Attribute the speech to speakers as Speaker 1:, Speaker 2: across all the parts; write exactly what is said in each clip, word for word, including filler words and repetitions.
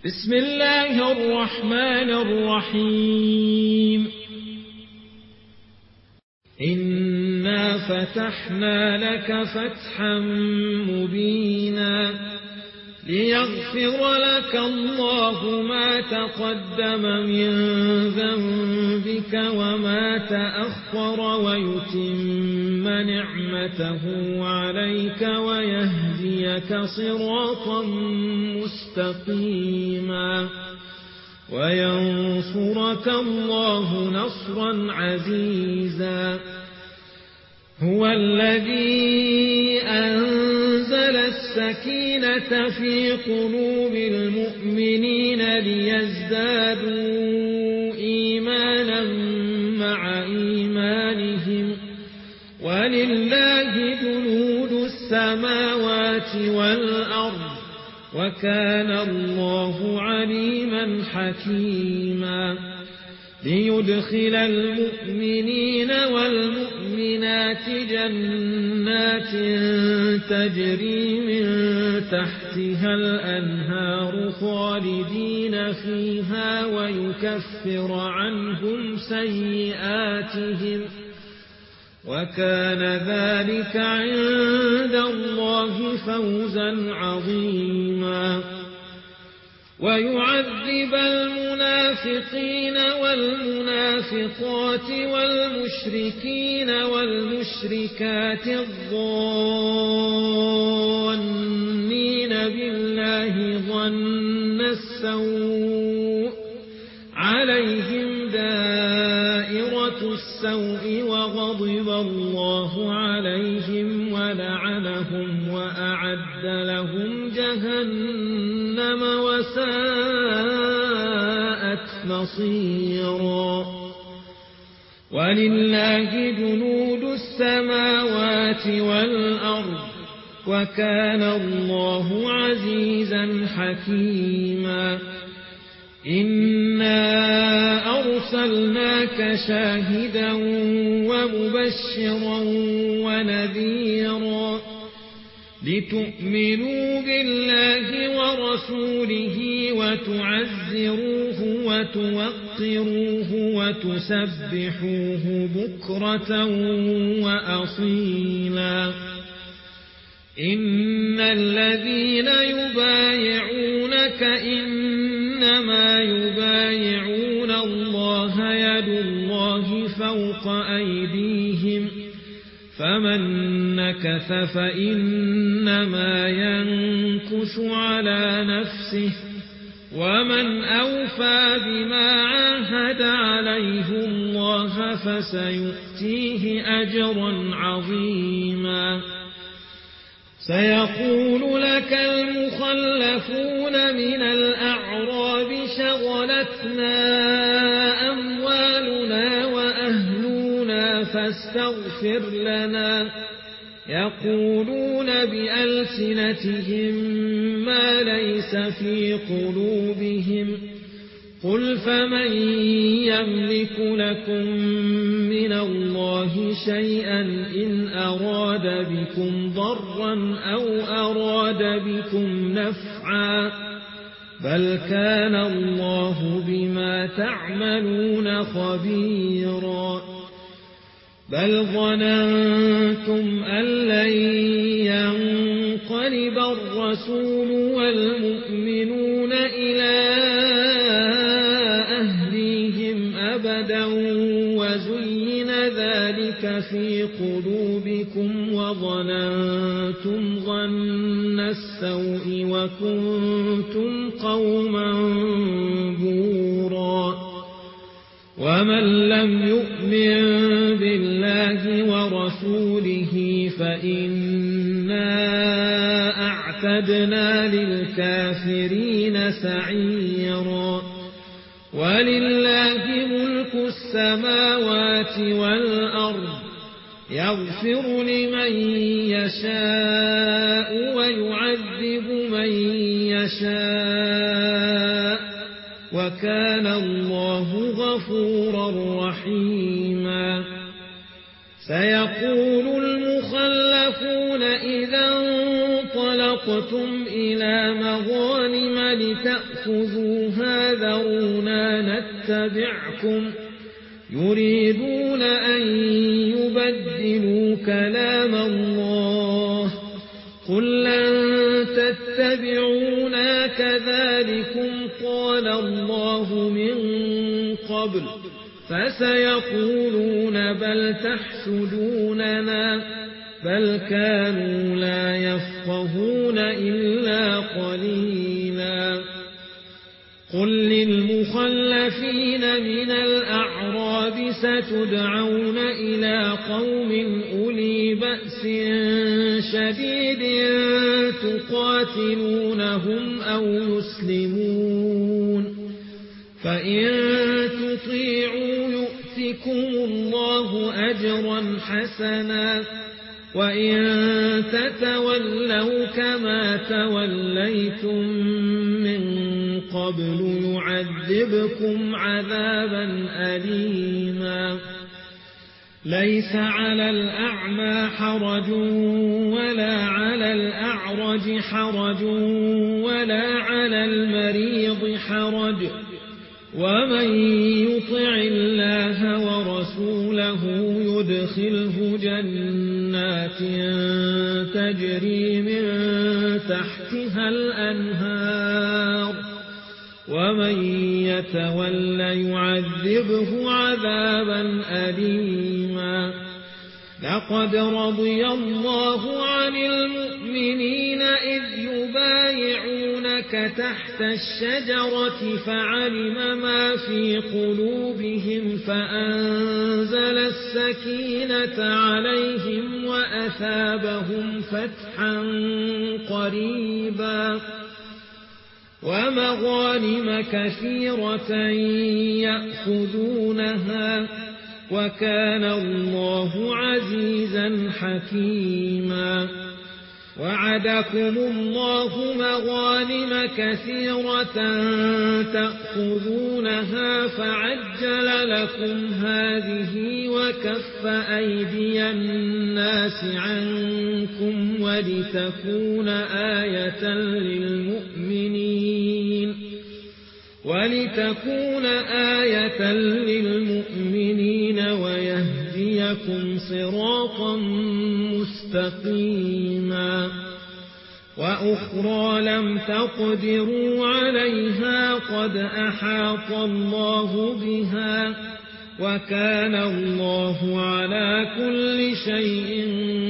Speaker 1: بسم الله الرحمن الرحيم إنا فتحنا لك فتحا مبينا ليغفر لك الله ما تقدم من ذنبك وما تأخر ويتم نعمته عليك ويهديك صراطا مستقيما وينصرك الله نصرا عزيزا هو الذي أنزل السكينة في قلوب المؤمنين ليزدادوا إيمانا مع إيمانهم ولله جنود السماوات والأرض وكان الله عليما حكيما ليدخل المؤمنين والمؤمنات جنات تجري من تحتها الأنهار خالدين فيها ويكفر عنهم سيئاتهم وكان ذلك عند الله فوزا عظيما ويعذب المنافقين والمنافقات والمشركين والمشركات الظانين بالله ظن السوء عليهم دائرة السوء وغضب الله عليهم ولعنهم وأعد لهم جهنم وساءت مصيرا ولله جنود السماوات والأرض وكان الله عزيزا حكيما إنا أرسلناك شاهدا ومبشرا ونذيرا لتؤمنوا بالله ورسوله وتعزروه وتوقروه وتسبحوه بكرة وأصيلا إن الذين يبايعونك إنما يبايعون الله يد الله فوق أيديهم فمن نكث فإنما ينكث على نفسه ومن أوفى بما عاهد عليه الله فسيؤتيه أجرا عظيما سيقول لك المخلفون من الأعراب شغلتنا أموالنا وأهلنا فاستغفر لنا يقولون بألسنتهم ما ليس في قلوبهم قل فمن يملك لكم من الله شيئا إن أراد بكم ضرا أو أراد بكم نفعا بل كان الله بما تعملون خبيرا بل ظننتم أن لن ينقلب الرسول والمؤمنون إلى أهليهم أبدا وزين ذلك في قلوبكم وظننتم ظن السوء وكنتم قوما بورا ومن لم يؤمن بالله ورسوله فإنا أعتدنا للكافرين سعيرا ولله ملك السماوات والأرض يغفر لمن يشاء ويعذب من يشاء وكان الله غفورا رحيما سيقول المخلفون إذا انطلقتم إلى مغانم لتأخذوها خذوها ذرونا نتبعكم يريدون أن يبدلوا كلام الله قل لن تتبعونا كذلكم قال الله من قبل فسيقولون بل تحسدوننا بل كانوا لا يفقهون إلا قليلا قل للمخلفين من الأعراب ستدعون إلى قوم أولي بأس شديد تقاتلونهم أو يسلمون فإن تطيعوا يؤتكم الله أجرا حسنا وإن تتولوا كما توليتم من قبل يعذبكم عذابا أليما ليس على الأعمى حرج ولا على الأعرج حرج ولا على المريض حرج ومن يطع الله ورسوله يدخله جنات تجري من تحتها الأنهار ومن يتول يعذبه عذابا أليما لقد رضي الله عن المؤمنين إذ يبايعونك تحت الشجرة فعلم ما في قلوبهم فأنزل السكينة عليهم وأثابهم فتحا قريبا ومغانم كثيرة يأخذونها وكان الله عزيزا حكيما وعدكم الله مغانم كثيرة تأخذونها فعجل لكم هذه وكف أيدي الناس عنكم ولتكون آية للمؤمنين ولتكون آية للمؤمنين ويهديكم صراطا مستقيما وأخرى لم تقدروا عليها قد أحاط الله بها وكان الله على كل شيء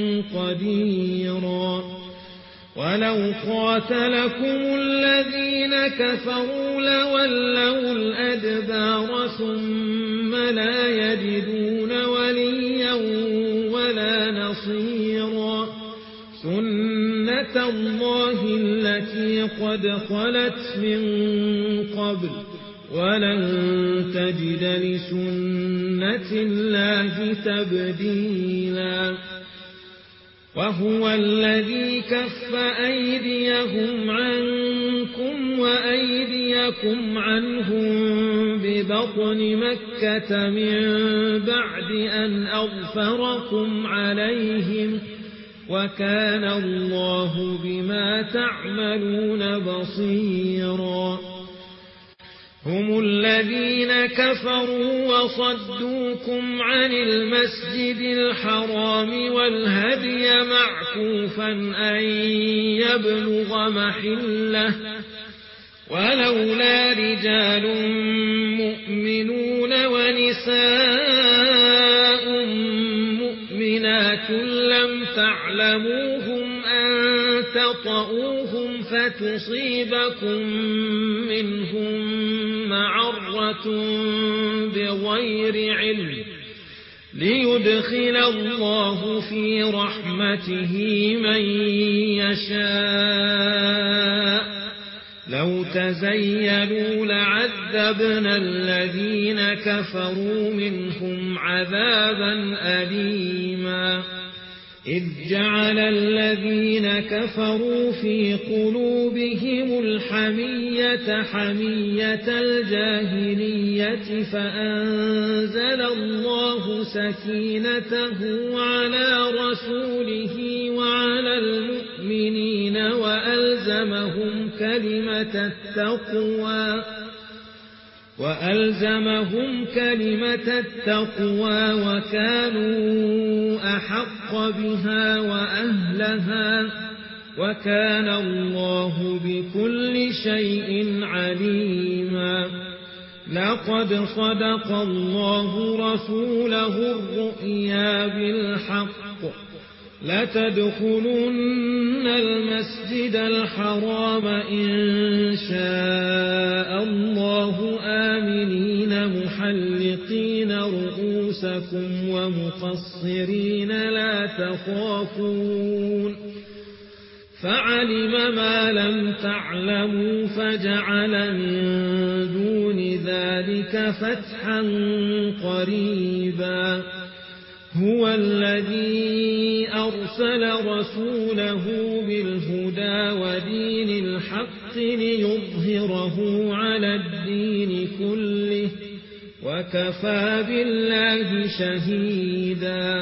Speaker 1: قديرا ولو قاتلكم الذين كفروا لولوا الأدبار ثم لا يجدون وليا ولا نصيرا سنة الله التي قد خلت من قبل ولن تجد لسنة الله تبديلا وهو الذي كف أيديهم عنكم وأيديكم عنهم ببطن مكة من بعد أن أغفركم عليهم وكان الله بما تعملون بصيرا هم الذين كفروا وصدوكم عن المسجد الحرام والهدي معكوفا أن يبلغ محله ولولا رجال مؤمنون ونساء مؤمنات لم تعلموهم أن تطؤوهم فتصيبكم منهم معرة بغير علم ليدخل الله في رحمته من يشاء لو تزيلوا لعذبنا الذين كفروا منهم عذابا أليما إذ جعل الذين كفروا في قلوبهم الحمية حمية الجاهلية فأنزل الله سكينته على رسوله وعلى المؤمنين وألزمهم كلمة التقوى وألزمهم كلمة التقوى وكانوا أحق بها وأهلها وكان الله بكل شيء عليما لقد صدق الله رسوله الرؤيا بالحق لتدخلن المسجد الحرام إن شاء الله آمنين محلقين رؤوسكم ومقصرين لا تخافون فعلم ما لم تعلموا فجعل من دون ذلك فتحا قريبا هو الذي أرسل رسوله بالهدى ودين الحق ليظهره على الدين كله وكفى بالله شهيدا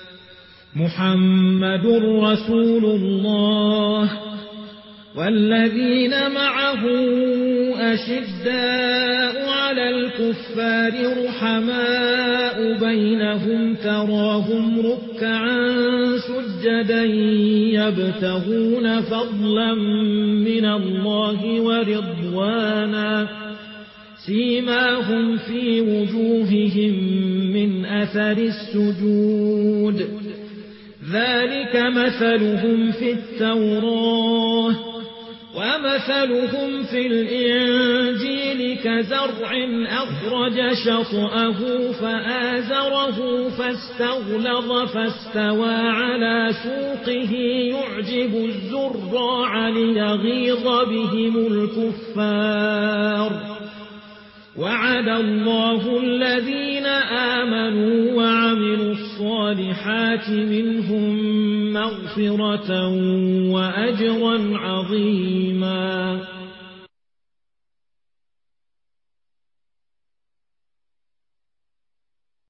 Speaker 1: محمد رسول الله والذين معه أشداء على الكفار رحماء بينهم تراهم ركعا سجدا يبتغون فضلا من الله ورضوانا سيماهم في وجوههم من أثر السجود ذلك مثلهم في التوراة ومثلهم في الإنجيل كزرع أخرج شطأه فآزره فاستغلظ فاستوى على سوقه يعجب الزراع ليغيظ بهم الكفار وعد الله الذين آمنوا وعملوا الصالحات منهم مغفرة وأجرا عظيما